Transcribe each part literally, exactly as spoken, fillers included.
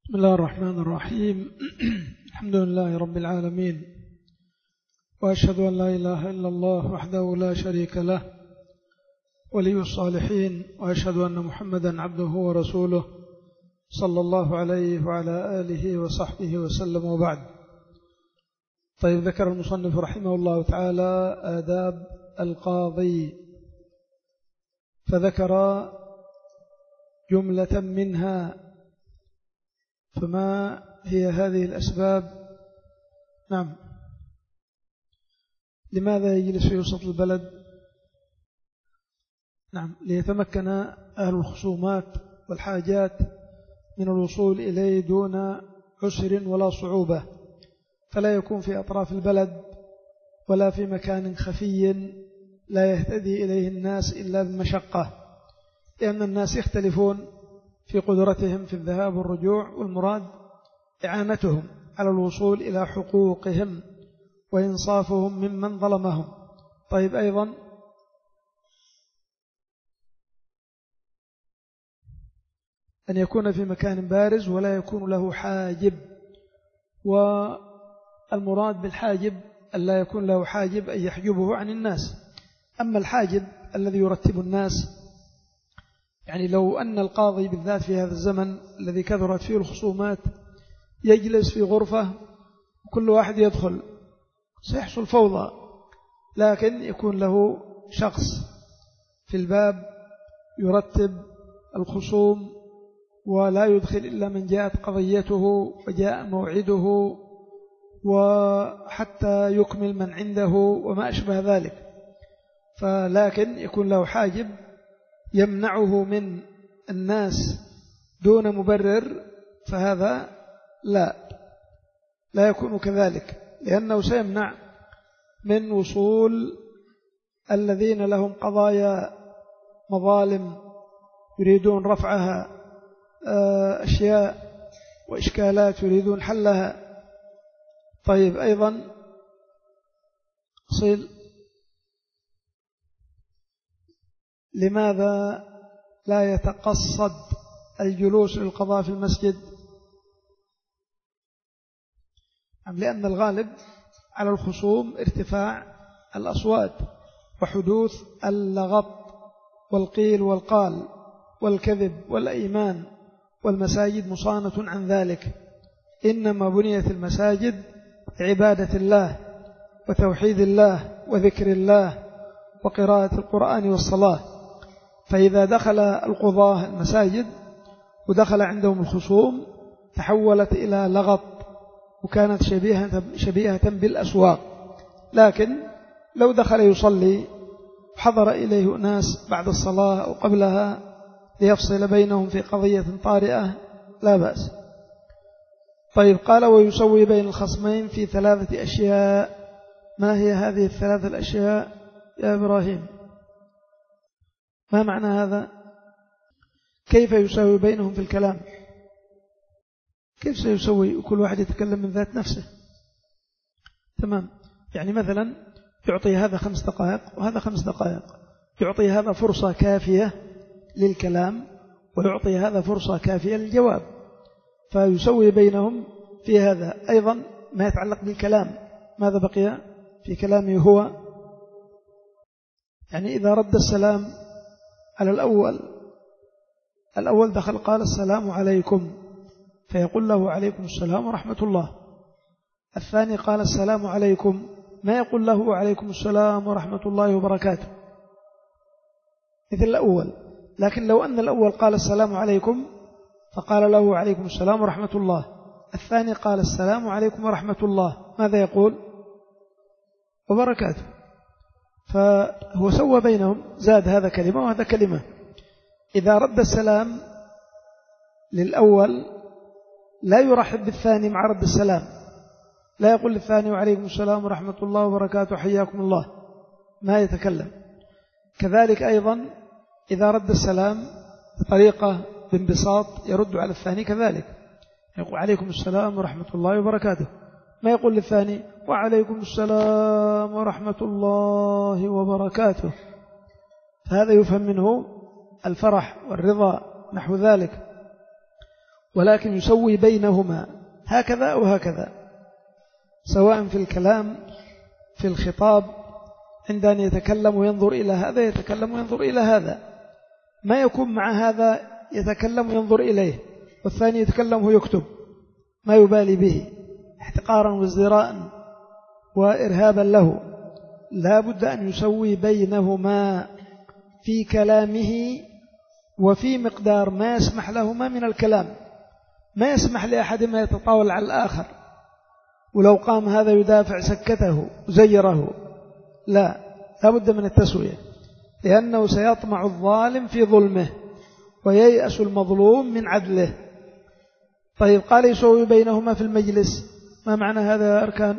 بسم الله الرحمن الرحيم. الحمد لله رب العالمين، وأشهد أن لا إله إلا الله وحده لا شريك له ولي الصالحين، وأشهد أن محمدا عبده ورسوله صلى الله عليه وعلى آله وصحبه وسلم، وبعد. طيب، ذكر المصنف رحمه الله تعالى آداب القاضي، فذكر جملة منها. فما هي هذه الأسباب؟ نعم. لماذا يجلس في وسط البلد؟ نعم، ليتمكن أهل الخصومات والحاجات من الوصول إليه دون عسر ولا صعوبة، فلا يكون في أطراف البلد ولا في مكان خفي لا يهتدي إليه الناس إلا بمشقة، لأن الناس يختلفون في قدرتهم في الذهاب والرجوع، والمراد إعانتهم على الوصول إلى حقوقهم وإنصافهم ممن ظلمهم. طيب، أيضا أن يكون في مكان بارز ولا يكون له حاجب، والمراد بالحاجب أن لا يكون له حاجب أن يحجبه عن الناس. أما الحاجب الذي يرتب الناس، يعني لو أن القاضي بالذات في هذا الزمن الذي كثرت فيه الخصومات يجلس في غرفة وكل واحد يدخل، سيحصل فوضى، لكن يكون له شخص في الباب يرتب الخصوم ولا يدخل إلا من جاءت قضيته وجاء موعده، وحتى يكمل من عنده وما أشبه ذلك. فلكن يكون له حاجب يمنعه من الناس دون مبرر، فهذا لا لا يكون كذلك، لأنه سيمنع من وصول الذين لهم قضايا مظالم يريدون رفعها، أشياء وإشكالات يريدون حلها. طيب، أيضا صل لماذا لا يتقصد الجلوس للقضاء في المسجد؟ لأن الغالب على الخصوم ارتفاع الأصوات وحدوث اللغط والقيل والقال والكذب والأيمان، والمساجد مصانة عن ذلك. إنما بنيت المساجد عبادة الله وتوحيد الله وذكر الله وقراءة القرآن والصلاة. فإذا دخل القضاة المساجد ودخل عندهم الخصوم تحولت إلى لغط وكانت شبيهة, شبيهة بالأسواق. لكن لو دخل يصلي وحضر إليه ناس بعد الصلاة أو قبلها ليفصل بينهم في قضية طارئة لا بأس. طيب، قال ويسوي بين الخصمين في ثلاثة أشياء. ما هي هذه الثلاثة الأشياء يا إبراهيم؟ ما معنى هذا؟ كيف يسوي بينهم في الكلام؟ كيف سيسوي؟ كل واحد يتكلم من ذات نفسه. تمام. يعني مثلا يعطي هذا خمس دقائق وهذا خمس دقائق، يعطي هذا فرصة كافية للكلام ويعطي هذا فرصة كافية للجواب، فيسوي بينهم في هذا. أيضا ما يتعلق بالكلام، ماذا بقي في كلامه هو؟ يعني إذا رد السلام على الأول الأول دخل قال السلام عليكم، فيقول له عليكم السلام ورحمة الله. الثاني قال السلام عليكم، ما يقول له عليكم السلام ورحمة الله وبركاته مثل الأول. لكن لو أن الأول قال السلام عليكم فقال له عليكم السلام ورحمة الله، الثاني قال السلام عليكم ورحمة الله، ماذا يقول؟ وبركاته. فهو سوى بينهم، زاد هذا كلمة وهذا كلمة. إذا رد السلام للأول لا يرحب بالثاني مع رد السلام، لا يقول للثاني وعليكم السلام ورحمة الله وبركاته حياكم الله، ما يتكلم. كذلك أيضا إذا رد السلام بطريقة بانبساط يرد على الثاني كذلك، يقول عليكم السلام ورحمة الله وبركاته، ما يقول للثاني وعليكم السلام ورحمة الله وبركاته. فهذا يفهم منه الفرح والرضا نحو ذلك. ولكن يسوي بينهما هكذا أو هكذا، سواء في الكلام في الخطاب، عند أن يتكلم وينظر إلى هذا يتكلم وينظر إلى هذا، ما يكون مع هذا يتكلم وينظر إليه والثاني يتكلم ويكتب ما يبالي به احتقارا وازدراء وإرهابا له. لا بد أن يسوي بينهما في كلامه وفي مقدار ما يسمح لهما من الكلام، ما يسمح لأحدهما يتطاول على الآخر، ولو قام هذا يدافع سكته وزيره، لا، لا بد من التسوية، لأنه سيطمع الظالم في ظلمه وييأس المظلوم من عدله. طيب قال يسوي بينهما في المجلس، ما معنى هذا يا أركان؟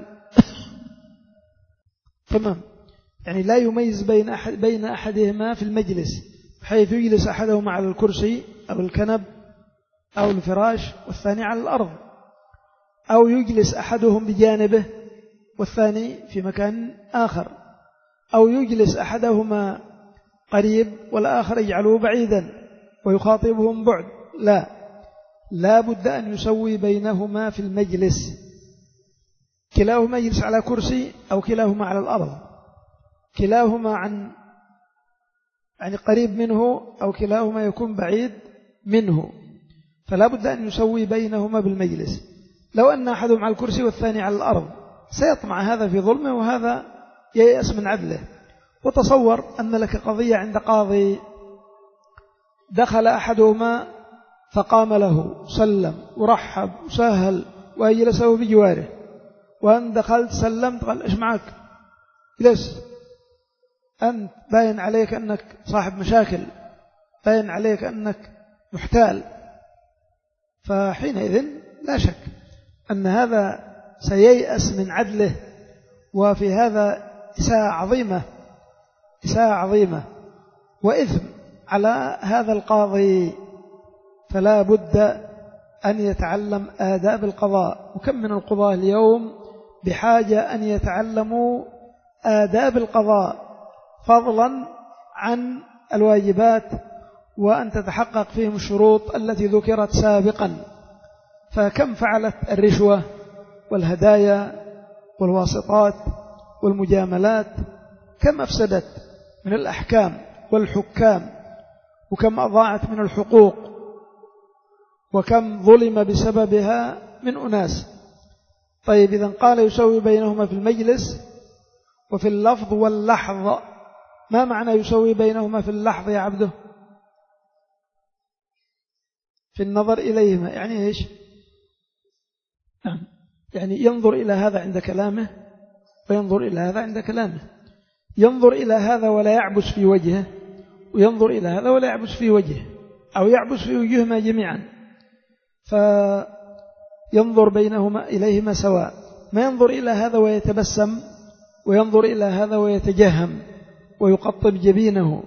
تمام، يعني لا يميز بين أحد بين أحدهما في المجلس، بحيث يجلس أحدهما على الكرسي أو الكنب أو الفراش والثاني على الأرض، أو يجلس أحدهم بجانبه والثاني في مكان آخر، أو يجلس أحدهما قريب والآخر يجعله بعيدا ويخاطبهم بعد، لا، لا بد أن يسوي بينهما في المجلس، كلاهما يجلس على كرسي أو كلاهما على الأرض، كلاهما عن يعني قريب منه أو كلاهما يكون بعيد منه، فلا بد أن يسوي بينهما بالمجلس. لو أن أحدهم على الكرسي والثاني على الأرض سيطمع هذا في ظلمه وهذا ييأس من عدله. وتصور أن لك قضية عند قاضي، دخل أحدهما فقام له سلم ورحب وسهل وأجلسه بجواره، وأن دخلت سلمت قال إيش معك؟ جلس، أنت باين عليك أنك صاحب مشاكل، باين عليك أنك محتال. فحينئذ لا شك أن هذا سييأس من عدله، وفي هذا إساءة عظيمة إساءة عظيمة وإثم على هذا القاضي. فلا بد أن يتعلم آداب القضاء، وكم من القضاة اليوم بحاجة أن يتعلموا آداب القضاء فضلا عن الواجبات، وأن تتحقق فيهم الشروط التي ذكرت سابقا. فكم فعلت الرشوة والهدايا والواسطات والمجاملات، كم أفسدت من الأحكام والحكام، وكم أضاعت من الحقوق، وكم ظلم بسببها من أناس. طيب إذن قال يسوي بينهما في المجلس وفي اللفظ واللحظ. ما معنى يسوي بينهما في اللحظ يا عبده؟ في النظر إليهما، يعني إيش؟ يعني ينظر إلى هذا عند كلامه وينظر إلى هذا عند كلامه، ينظر إلى هذا ولا يعبس في وجهه، وينظر إلى هذا ولا يعبس في وجهه، أو يعبس في وجههما جميعا، فينظر بينهما إليهما سواء، ما ينظر إلى هذا ويتبسم وينظر إلى هذا ويتجهم ويقطب جبينه،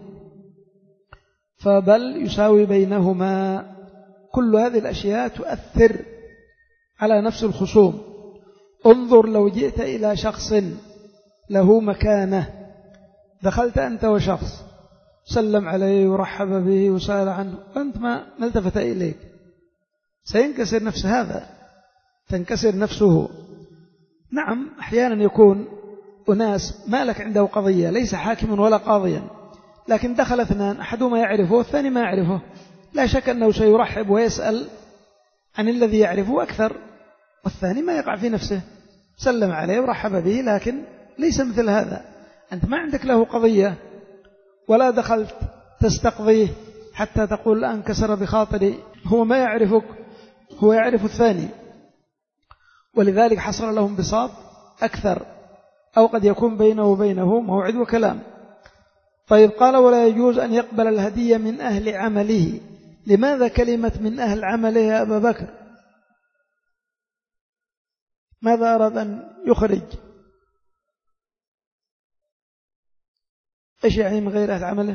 فبل يساوي بينهما. كل هذه الأشياء تؤثر على نفس الخصوم. انظر لو جئت إلى شخص له مكانة، دخلت أنت وشخص سلم عليه ورحب به وسأل عنه، وأنت ما التفت إليك، سينكسر نفس هذا، تنكسر نفسه. نعم أحيانا يكون أناس ما لك عنده قضية، ليس حاكما ولا قاضيا، لكن دخل اثنان أحدهما يعرفه والثاني ما يعرفه، لا شك أنه سيرحب ويسأل عن الذي يعرفه أكثر، والثاني ما يقع في نفسه، سلم عليه ورحب به، لكن ليس مثل هذا. أنت ما عندك له قضية ولا دخلت تستقضيه حتى تقول الآن كسر بخاطري، هو ما يعرفك، هو يعرف الثاني، ولذلك حصل لهم بساط أكثر، أو قد يكون بينه وبينه موعد وكلام. طيب قال ولا يجوز أن يقبل الهدية من أهل عمله. لماذا كلمة من أهل عمله يا أبا بكر؟ ماذا أراد أن يخرج؟ إيش يعني من غير أهل عمله؟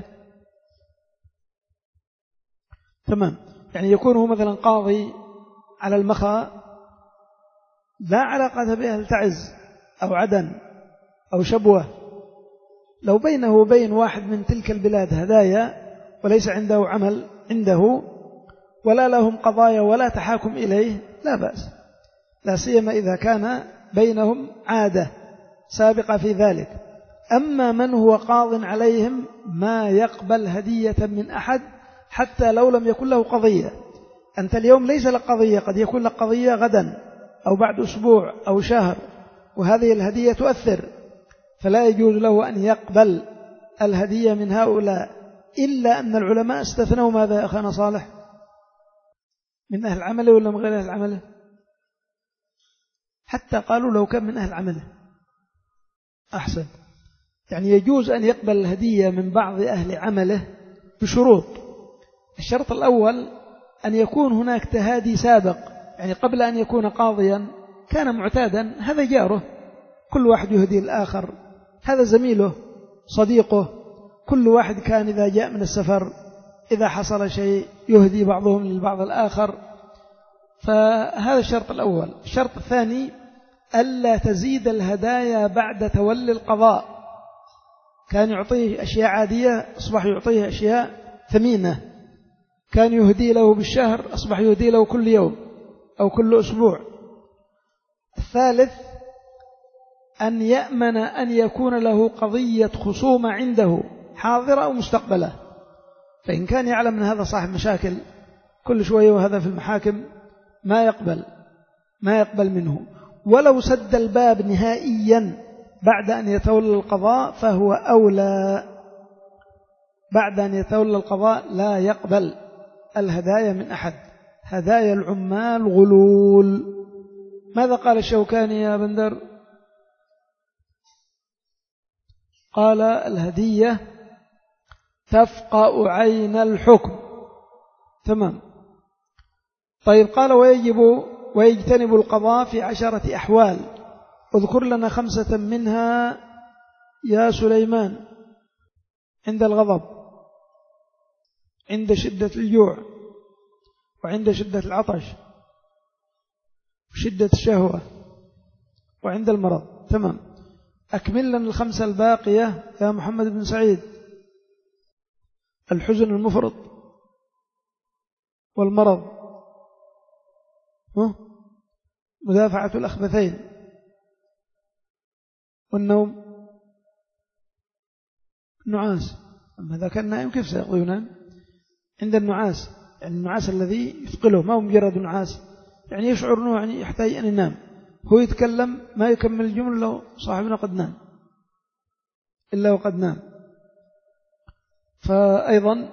تمام، يعني يكون هو مثلا قاضي على المخا، لا علاقة بأهل تعز أو عدن أو شبوة، لو بينه وبين واحد من تلك البلاد هدايا وليس عنده عمل عنده، ولا لهم قضايا ولا تحاكم إليه لا بأس، لا سيما إذا كان بينهم عادة سابقة في ذلك. أما من هو قاض عليهم ما يقبل هدية من أحد حتى لو لم يكن له قضية. أنت اليوم ليس لك قضية، قد يكون لك قضية غدا أو بعد أسبوع أو شهر، وهذه الهدية تؤثر، فلا يجوز له أن يقبل الهدية من هؤلاء، إلا أن العلماء استثنوا ماذا يا أخانا صالح؟ من أهل العمل ولا من غير أهل العمل؟ حتى قالوا لو كان من أهل العمل أحسن، يعني يجوز أن يقبل الهدية من بعض أهل عمله بشروط. الشرط الأول أن يكون هناك تهادي سابق، يعني قبل أن يكون قاضيا كان معتادا، هذا جاره، كل واحد يهدي الآخر، هذا زميله صديقه، كل واحد كان إذا جاء من السفر إذا حصل شيء يهدي بعضهم للبعض الآخر، فهذا الشرط الأول. الشرط الثاني ألا تزيد الهدايا بعد تولي القضاء، كان يعطيه أشياء عادية أصبح يعطيه أشياء ثمينة، كان يهدي له بالشهر أصبح يهدي له كل يوم أو كل أسبوع. الثالث أن يأمن أن يكون له قضية خصومة عنده حاضرة أو مستقبلة، فإن كان يعلم أن هذا صاحب مشاكل كل شوية وهذا في المحاكم ما يقبل ما يقبل منه، ولو سد الباب نهائيا بعد أن يتولى القضاء فهو أولى. بعد أن يتولى القضاء لا يقبل الهدايا من أحد، هدايا العمال غلول. ماذا قال الشوكاني يا بندر؟ قال الهدية تفقأ عين الحكم. تمام. طيب قال ويجب ويجتنب القضاء في عشرة أحوال، اذكر لنا خمسة منها يا سليمان. عند الغضب، عند شدة الجوع، وعند شدة العطش، وشدة الشهوة، وعند المرض. تمام. أكمل لنا الخمسة الباقية يا محمد بن سعيد. الحزن المفرط، والمرض، مدافعة الأخبثين، والنوم، النعاس. أما إذا كان نائم كيف سيقضي ينام؟ عند النعاس، يعني النعاس الذي يثقله، ما هو مجرد نعاس، يعني يشعر أنه يعني يحتاج أن ينام، هو يتكلم ما يكمل الجمل لو صاحبنا قد نام إلا وقد نام. فأيضا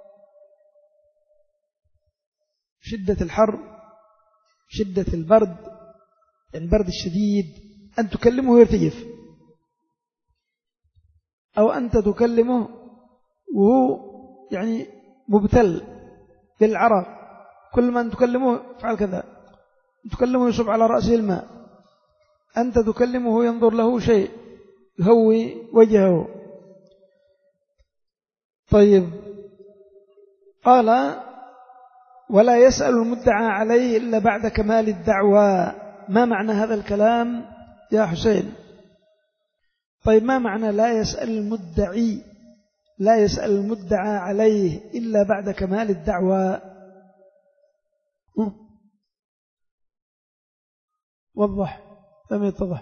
شدة الحر، شدة البرد، يعني البرد الشديد، أن تكلمه ويرتجف، أو أنت تكلمه وهو يعني مبتل بالعرق، كل ما أن تكلمه فعل كذا، تكلمه يصب على رأسه الماء، أنت تكلمه ينظر له شيء يهوي وجهه. طيب قال ولا يسأل المدعى عليه إلا بعد كمال الدعوى. ما معنى هذا الكلام يا حسين؟ طيب ما معنى لا يسأل المدعي لا يسأل المدعى عليه إلا بعد كمال الدعوى؟ وضح، لم يتضح،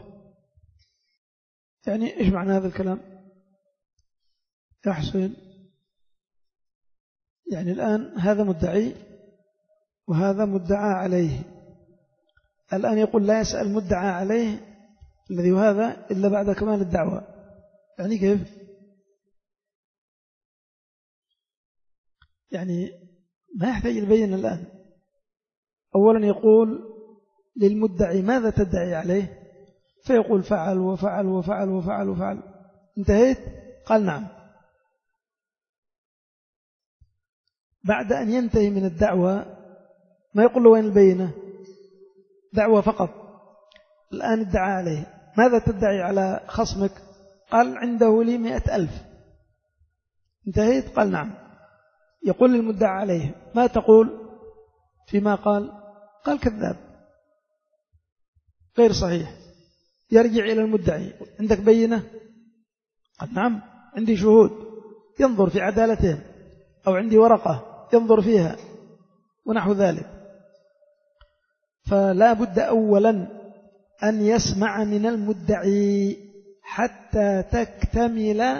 يعني إيش معنى هذا الكلام يا حسين؟ يعني الآن هذا مدعي وهذا مدعى عليه، الآن يقول لا يسأل مدعى عليه الذي وهذا إلا بعد كمال الدعوة، يعني كيف؟ يعني ما يحتاج البين الآن. أولا يقول للمدعي ماذا تدعي عليه، فيقول فعل وفعل وفعل وفعل وفعل، انتهيت؟ قال نعم. بعد أن ينتهي من الدعوة ما يقول له وين البينة، دعوة فقط. الآن ادعى عليه، ماذا تدعي على خصمك؟ قال عنده لي مئة ألف، انتهيت؟ قال نعم. يقول للمدعى عليه ما تقول فيما قال؟ قال كذاب غير صحيح. يرجع إلى المدعي عندك بينة؟ قال نعم عندي شهود، ينظر في عدالتهم، أو عندي ورقة ينظر فيها، ونحو ذلك. فلا بد أولا أن يسمع من المدعي حتى تكتمل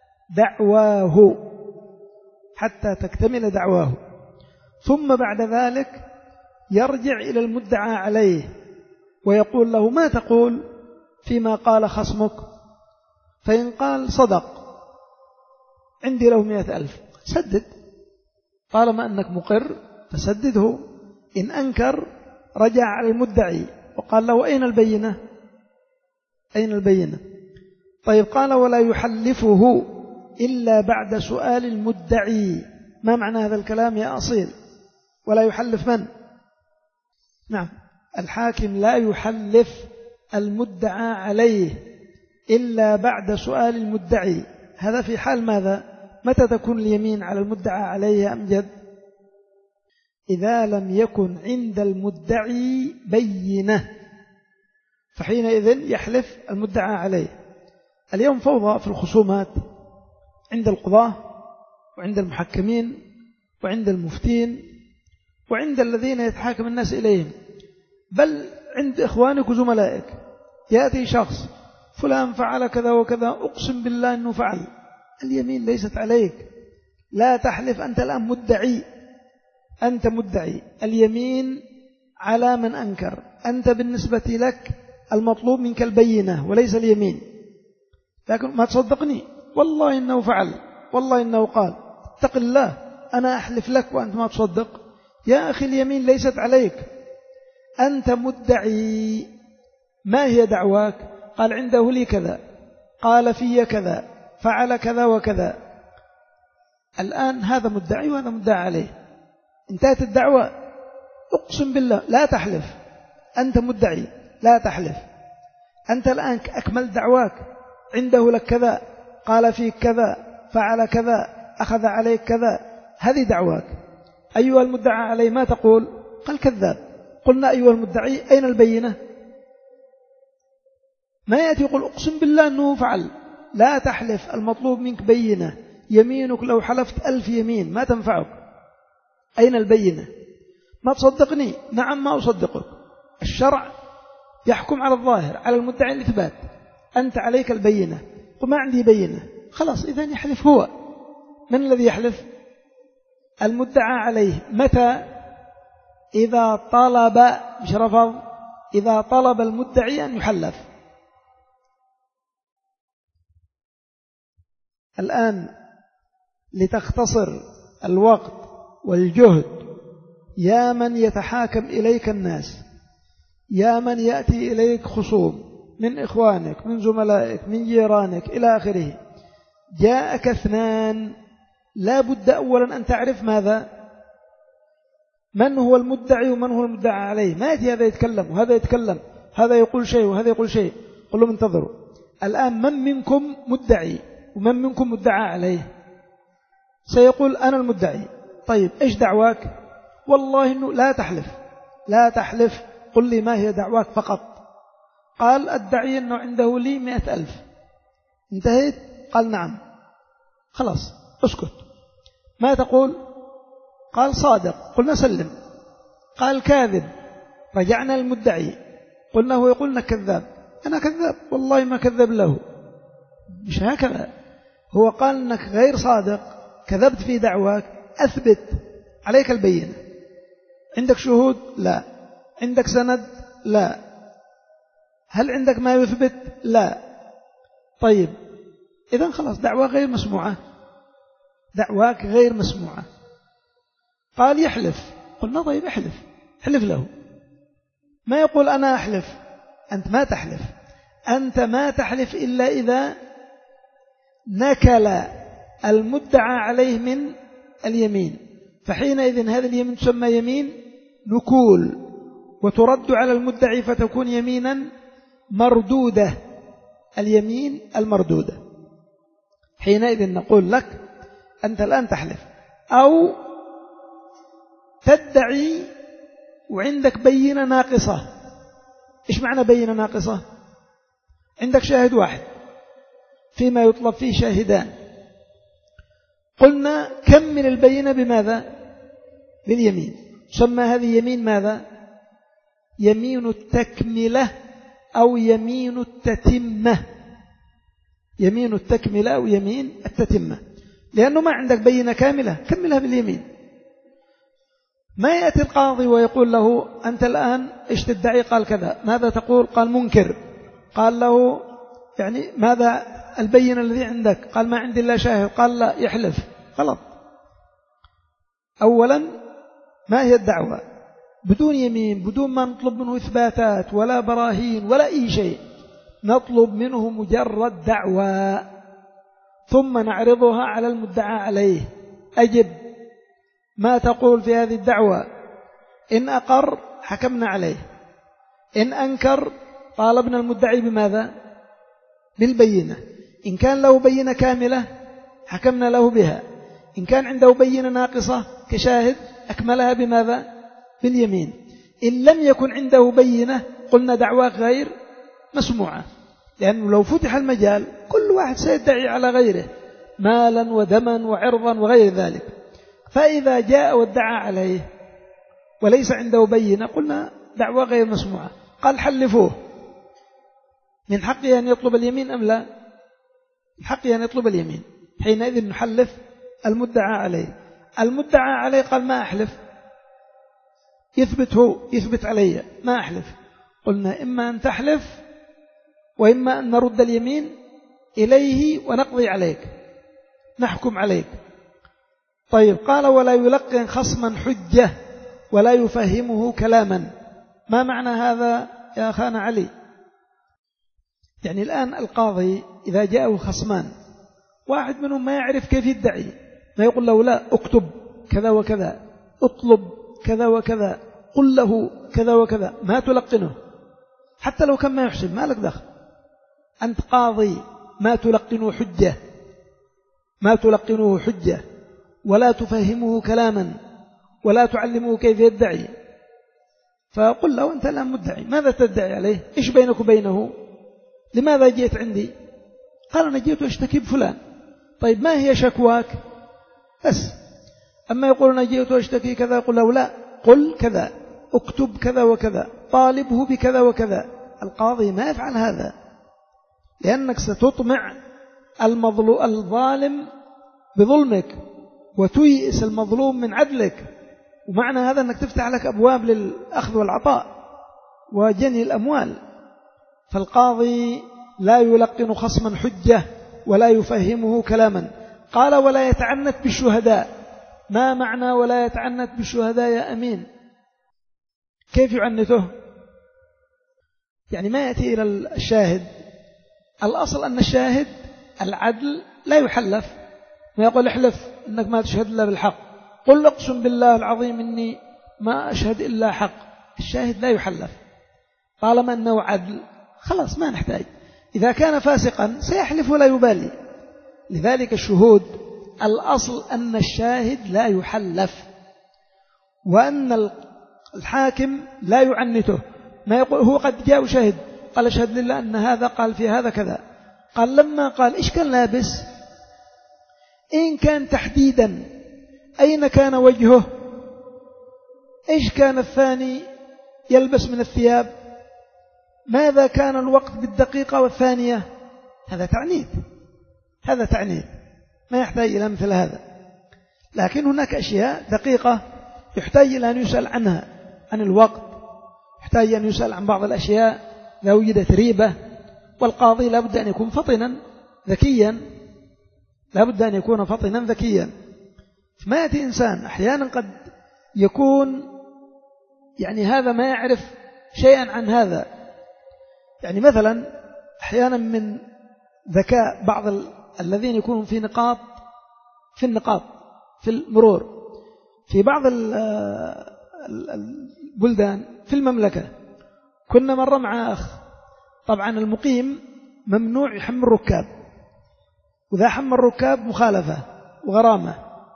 دعواه حتى تكتمل دعواه ثم بعد ذلك يرجع إلى المدعى عليه ويقول له: ما تقول فيما قال خصمك؟ فإن قال: صدق، عندي له مئة ألف، سدد، طالما أنك مقر فسدده. إن أنكر رجع على المدعي وقال له: أين البينة؟ أين البينة؟ طيب، قال: ولا يحلفه إلا بعد سؤال المدعي. ما معنى هذا الكلام يا أصيل؟ ولا يحلف من؟ نعم، الحاكم لا يحلف المدعى عليه إلا بعد سؤال المدعي. هذا في حال ماذا؟ متى تكون اليمين على المدعى عليه يا أمجد؟ إذا لم يكن عند المدعي بينة، فحينئذ يحلف المدعى عليه. اليوم فوضى في الخصومات عند القضاة وعند المحكمين وعند المفتين وعند الذين يتحاكم الناس إليهم، بل عند إخوانك وزملائك. يأتي شخص: فلان فعل كذا وكذا، أقسم بالله أنه فعل. اليمين ليست عليك، لا تحلف، أنت الآن مدعي، أنت مدعي. اليمين على من أنكر. أنت بالنسبة لك المطلوب منك البينة وليس اليمين. لكن ما تصدقني، والله إنه فعل، والله إنه قال، اتق الله، أنا أحلف لك وأنت ما تصدق. يا أخي، اليمين ليست عليك، أنت مدعي. ما هي دعواك؟ قال: عنده لي كذا، قال في كذا، فعل كذا وكذا. الآن هذا مدعي وهذا مدعى عليه، انتهت الدعوة. أقسم بالله لا تحلف، أنت مدعي، لا تحلف. أنت الآن أكمل دعواك، عنده لك كذا، قال فيك كذا، فعل كذا، أخذ عليك كذا، هذه دعواك. أيها المدعى عليه ما تقول؟ قال: كذاب. قلنا: أيها المدعي، أين البينة؟ ما يأتي يقول: أقسم بالله أنه فعل. لا تحلف، المطلوب منك بينة. يمينك لو حلفت ألف يمين ما تنفعك. أين البينة؟ ما تصدقني؟ نعم، ما أصدقك. الشرع يحكم على الظاهر، على المدعي الإثبات. أنت عليك البينة. وما عندي بينة، خلاص، إذن يحلف هو. من الذي يحلف؟ المدعى عليه. متى؟ إذا طلب، مش رفض، إذا طلب المدعي أن يحلف. الآن لتختصر الوقت والجهد، يا من يتحاكم إليك الناس، يا من يأتي إليك خصوم من إخوانك، من زملائك، من جيرانك إلى آخره، جاءك اثنان، لا بد أولا أن تعرف ماذا؟ من هو المدعي ومن هو المدعى عليه. ما يأتي هذا يتكلم وهذا يتكلم، هذا يقول شيء وهذا يقول شيء. قل لهم: انتظروا، الآن من منكم مدعي ومن منكم مدعى عليه؟ سيقول: أنا المدعي. طيب، إيش دعواك؟ والله إنه لا تحلف، لا تحلف، قل لي ما هي دعواك فقط. قال: أدعي أنه عنده لي مئة ألف. انتهيت؟ قال: نعم. خلاص، اسكت. ما تقول؟ قال: صادق. قلنا: سلم. قال: كاذب. رجعنا المدعي، قلنا: هو يقولنا كذاب. أنا كذاب، والله ما كذب له. مش هكذا، هو قال أنك غير صادق، كذبت في دعواك، أثبت، عليك البينة. عندك شهود؟ لا. عندك سند؟ لا. هل عندك ما يثبت؟ لا. طيب، إذن خلاص، دعواك غير مسموعة، دعواك غير مسموعة. قال: يحلف. قلنا: طيب، احلف، احلف له. ما يقول: أنا أحلف. أنت ما تحلف، أنت ما تحلف إلا إذا نكل المدعى عليه من اليمين، فحينئذ هذه اليمين تسمى يمين نكول، وترد على المدعي فتكون يمينا مردودة، اليمين المردودة. حينئذ نقول لك: أنت الآن تحلف، أو تدعي وعندك بينة ناقصة. إيش معنى بينة ناقصة؟ عندك شاهد واحد فيما يطلب فيه شاهدان. قلنا: كمل البينة بماذا؟ باليمين. سمى هذه يمين ماذا؟ يمين التكملة أو يمين التتمة. يمين التكملة أو يمين التتمة، لأنه ما عندك بينة كاملة كملها باليمين. ما يأتي القاضي ويقول له أنت الآن إيش تدعي؟ قال كذا. ماذا تقول؟ قال منكر. قال له يعني ماذا البينة الذي عندك؟ قال ما عندي إلا شاهد. قال لا، يحلف. غلط. أولا ما هي الدعوة؟ بدون يمين، بدون ما نطلب منه إثباتات ولا براهين ولا أي شيء، نطلب منه مجرد دعوة ثم نعرضها على المدعى عليه. أجب، ما تقول في هذه الدعوة؟ إن أقر حكمنا عليه، إن أنكر طالبنا المدعي بماذا؟ بالبينة. إن كان له بينة كاملة حكمنا له بها، إن كان عنده بينة ناقصة كشاهد أكملها بماذا؟ باليمين. إن لم يكن عنده بينة قلنا دعواك غير مسموعة، لأنه لو فتح المجال كل واحد سيدعي على غيره مالا ودما وعرضا وغير ذلك. فإذا جاء وادعى عليه وليس عنده بينة قلنا دعوة غير مسموعة. قال حلفوه، من حقه أن يطلب اليمين أم لا؟ من حقه أن يطلب اليمين. حينئذ نحلف المدعى عليه. المدعى عليه قال ما أحلف، يثبت هو، يثبت علي، ما أحلف. قلنا إما أن تحلف وإما أن نرد اليمين إليه ونقضي عليك، نحكم عليك. طيب، قال ولا يلقن خصما حجة ولا يفهمه كلاما. ما معنى هذا يا أخانا علي؟ يعني الآن القاضي إذا جاءه خصمان، واحد منهم ما يعرف كيف يدعي، ما يقول له لا اكتب كذا وكذا، اطلب كذا وكذا، قل له كذا وكذا، ما تلقنه حتى لو كان ما يحسب، ما لك دخل. أنت قاضي، ما تلقنه حجة، ما تلقنه حجة ولا تفهمه كلاما ولا تعلمه كيف يدعي. فقل له أنت الآن مدعي، ماذا تدعي عليه؟ إيش بينك وبينه؟ لماذا جئت عندي؟ قال أنا جئت أشتكي بفلان. طيب ما هي شكواك؟ بس. أما يقول أنا جئت أشتكي كذا، يقول له لا، قل كذا، اكتب كذا وكذا، طالبه بكذا وكذا. القاضي ما يفعل هذا، لأنك ستطمع المظلوم الظالم بظلمك وتيئس المظلوم من عدلك، ومعنى هذا أنك تفتح لك أبواب للأخذ والعطاء وجني الأموال. فالقاضي لا يلقن خصما حجة ولا يفهمه كلاما. قال ولا يتعنت بالشهداء. ما معنى ولا يتعنت بالشهداء يا أمين؟ كيف يعنته؟ يعني ما يأتي إلى الشاهد. الأصل أن الشاهد العدل لا يحلف، ما يقول احلف أنك ما تشهد إلا بالحق، قل اقسم بالله العظيم إني ما أشهد إلا حق. الشاهد لا يحلف طالما أنه عدل، خلاص ما نحتاج. إذا كان فاسقا سيحلف ولا يبالي. لذلك الشهود الأصل أن الشاهد لا يحلف، وأن الحاكم لا يعنته. ما يقول هو قد جاء شاهد قال أشهد لله أن هذا قال في هذا كذا، قال لما قال إيش كان لابس؟ إن كان تحديدا أين كان وجهه؟ إيش كان الثاني يلبس من الثياب؟ ماذا كان الوقت بالدقيقة والثانية؟ هذا تعنيد، هذا تعنيد، ما يحتاج إلى مثل هذا. لكن هناك أشياء دقيقة يحتاج إلى أن يسأل عنها، عن الوقت، يحتاج أن يسأل عن بعض الأشياء لو وجدت ريبة. والقاضي لابد أن يكون فطنا ذكيا، لابد أن يكون فطنا ذكيا. ما يأتي إنسان أحيانا قد يكون يعني هذا ما يعرف شيئا عن هذا. يعني مثلا أحيانا من ذكاء بعض ال... الذين يكونون في نقاط في النقاط في المرور في بعض البلدان في المملكة. كنا مرة مع أخ، طبعا المقيم ممنوع يحمل الركاب، وإذا حمل الركاب مخالفة وغرامة.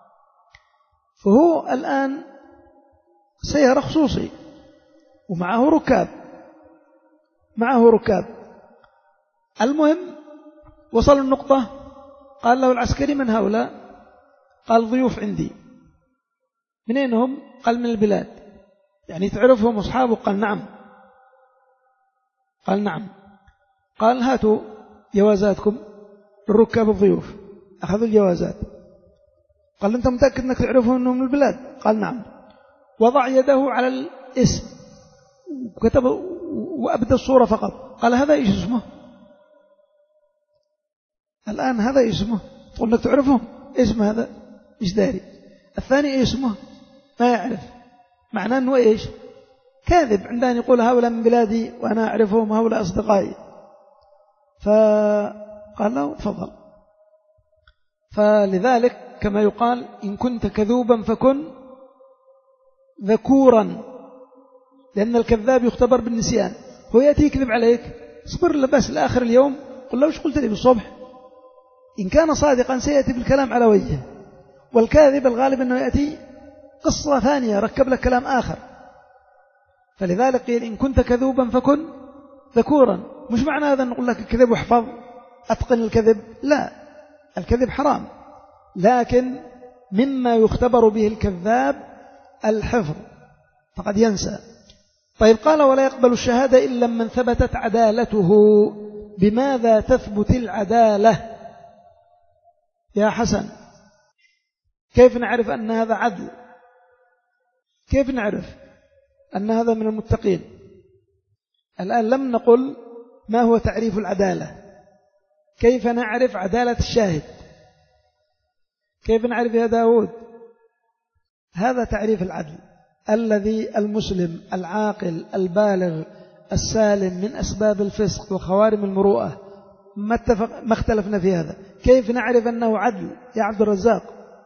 فهو الآن سيارة خصوصي ومعه ركاب، معه ركاب. المهم وصل النقطة، قال له العسكري من هؤلاء؟ قال ضيوف عندي. من أين هم؟ قال من البلاد. يعني تعرفهم أصحابه؟ قال نعم. قال نعم. قال هاتوا جوازاتكم للركاب الضيوف. أخذوا الجوازات. قال أنت متأكد أنك تعرفهم أنهم من البلاد؟ قال نعم. وضع يده على الاسم وكتب وأبدى الصورة فقط. قال هذا إيش اسمه؟ الآن هذا اسمه تقول لك تعرفهم؟ اسم هذا مش داري. الثاني اسمه ما يعرف. معناه أنه إيش؟ كاذب عندما يقول هؤلاء من بلادي وأنا أعرفهم هؤلاء أصدقائي. فقال له تفضل. فلذلك كما يقال إن كنت كذوبا فكن ذكورا، لأن الكذاب يختبر بالنسيان. هو يأتي يكذب عليك، اصبر له بس لآخر اليوم، قل له وش قلت لي بالصبح. إن كان صادقا سيأتي بالكلام على وجهه، والكاذب الغالب أنه يأتي قصة ثانية ركب لك كلام آخر. فلذلك قيل إن كنت كذوبا فكن ذكورا. مش معنى هذا نقول لك الكذب واحفظ أتقن الكذب، لا، الكذب حرام، لكن مما يختبر به الكذاب الحفظ، فقد ينسى. طيب قال ولا يقبل الشهادة إلا من ثبتت عدالته. بماذا تثبت العدالة يا حسن؟ كيف نعرف أن هذا عدل؟ كيف نعرف أن هذا من المتقين؟ الآن لم نقل ما هو تعريف العدالة. كيف نعرف عدالة الشاهد؟ كيف نعرف يا داود؟ هذا تعريف العدل الذي المسلم العاقل البالغ السالم من أسباب الفسق وخوارم المروءة ما, اتفق ما اختلفنا في هذا. كيف نعرف أنه عدل يا عبد الرزاق؟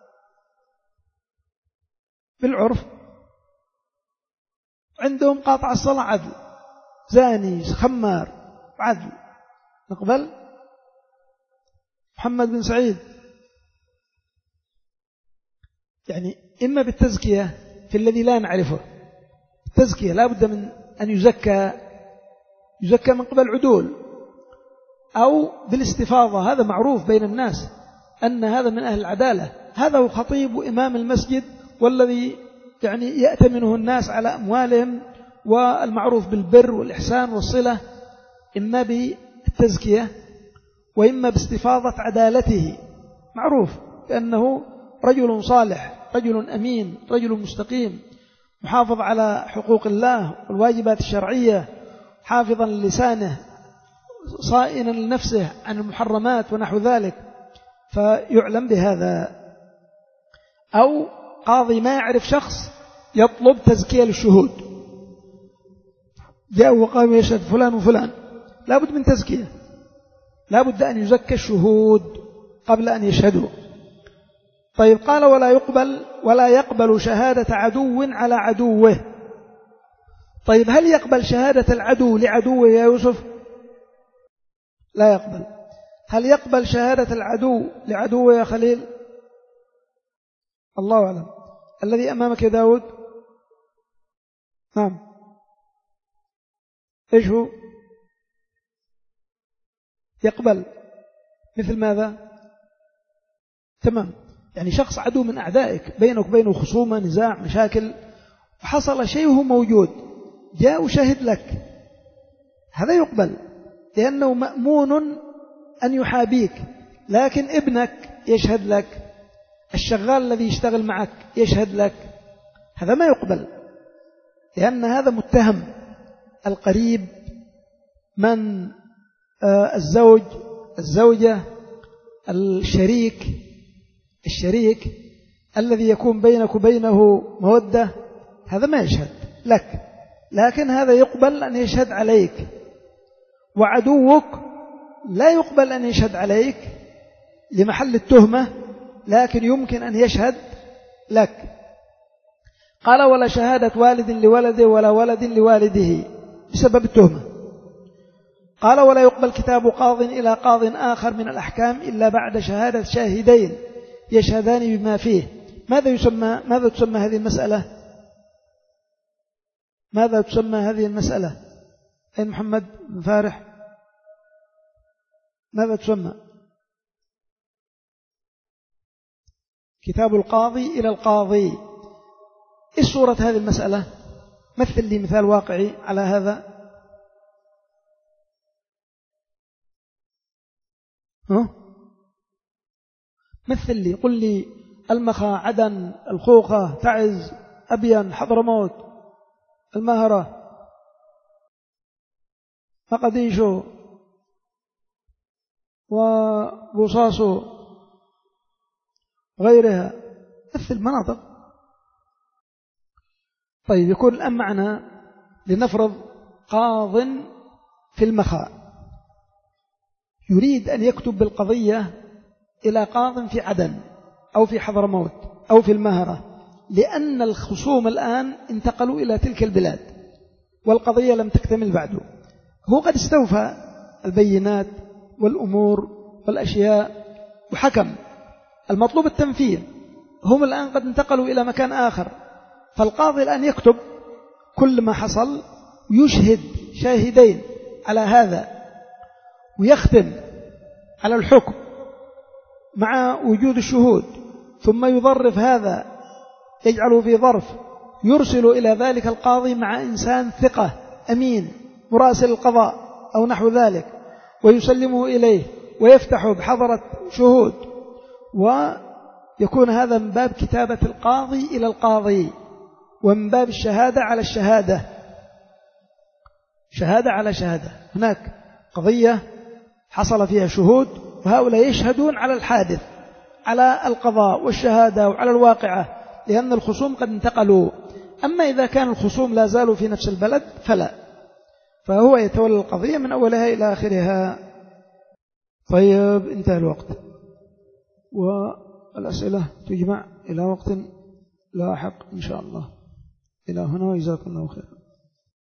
بالعرف. عندهم قاطع الصلاة عدل، زاني خمار عدل، نقبل. محمد بن سعيد يعني إما بالتزكية في الذي لا نعرفه، التزكية لا بد من أن يزكى يزكى من قبل عدول، أو بالاستفاضة. هذا معروف بين الناس أن هذا من أهل العدالة. هذا هو خطيب وإمام المسجد والذي يعني يأتمنه الناس على أموالهم، والمعروف بالبر والإحسان والصلة، إما بالتزكية وإما باستفاضة عدالته. معروف بأنه رجل صالح، رجل أمين، رجل مستقيم، محافظ على حقوق الله والواجبات الشرعية، حافظا لسانه، صائنا لنفسه عن المحرمات ونحو ذلك، فيعلم بهذا. أو قاضي ما يعرف شخص يطلب تزكية للشهود، جاء وقام يشهد فلان وفلان، لا بد من تزكية، لا بد أن يزكى الشهود قبل أن يشهدوا. طيب قال ولا يقبل ولا يقبل شهادة عدو على عدوه. طيب هل يقبل شهادة العدو لعدوه يا يوسف؟ لا يقبل. هل يقبل شهادة العدو لعدوه يا خليل؟ الله أعلم. الذي أمامك يا داود؟ نعم، إيش هو؟ يقبل مثل ماذا؟ تمام، يعني شخص عدو من أعدائك، بينك وبينه خصومة، نزاع، مشاكل، وحصل شيء وهو موجود، جاء وشهد لك، هذا يقبل لأنه مأمون أن يحابيك. لكن ابنك يشهد لك، الشغال الذي يشتغل معك يشهد لك، هذا ما يقبل، لأن هذا متهم. القريب من الزوج، الزوجة، الشريك الشريك الذي يكون بينك وبينه مودة، هذا ما يشهد لك، لكن هذا يقبل أن يشهد عليك. وعدوك لا يقبل أن يشهد عليك لمحل التهمة، لكن يمكن أن يشهد لك. قال ولا شهادة والد لولده ولا ولد لوالده بسبب التهمة. قال ولا يقبل كتاب قاض إلى قاض آخر من الأحكام إلا بعد شهادة شاهدين يشهدان بما فيه. ماذا يسمى ماذا تسمى هذه المسألة؟ ماذا تسمى هذه المسألة؟ أين محمد بن فارح؟ ماذا تسمى؟ كتاب القاضي إلى القاضي. إيش صورة هذه المسألة؟ مثل لي مثال واقعي على هذا. ها؟ مثل لي، قل لي المخا، عدن، الخوخة، تعز، أبين، حضرموت، المهرة، مقديشو، وبوصاصو، غيرها، مثل مناطق. طيب يكون الآن معنا لنفرض قاض في المخاء يريد أن يكتب بالقضية إلى قاض في عدن أو في حضرموت أو في المهرة، لأن الخصوم الآن انتقلوا إلى تلك البلاد والقضية لم تكتمل بعد. هو قد استوفى البينات والأمور والأشياء وحكم، المطلوب التنفيذ. هم الآن قد انتقلوا إلى مكان آخر، فالقاضي الآن يكتب كل ما حصل ويشهد شاهدين على هذا ويختم على الحكم مع وجود الشهود، ثم يظرف هذا، يجعله في ظرف، يرسل إلى ذلك القاضي مع إنسان ثقة أمين مراسل القضاء أو نحو ذلك، ويسلمه إليه ويفتحه بحضرة شهود، ويكون هذا من باب كتابة القاضي إلى القاضي، ومن باب الشهادة على الشهادة، شهادة على شهادة. هناك قضية حصل فيها شهود، وهؤلاء يشهدون على الحادث، على القضاء والشهادة وعلى الواقعة، لأن الخصوم قد انتقلوا. أما إذا كان الخصوم لا زالوا في نفس البلد فلا، فهو يتولى القضية من أولها إلى آخرها. طيب انتهى الوقت، والأسئلة تجمع إلى وقت لاحق إن شاء الله. إلى هنا وجزاكم الله خير.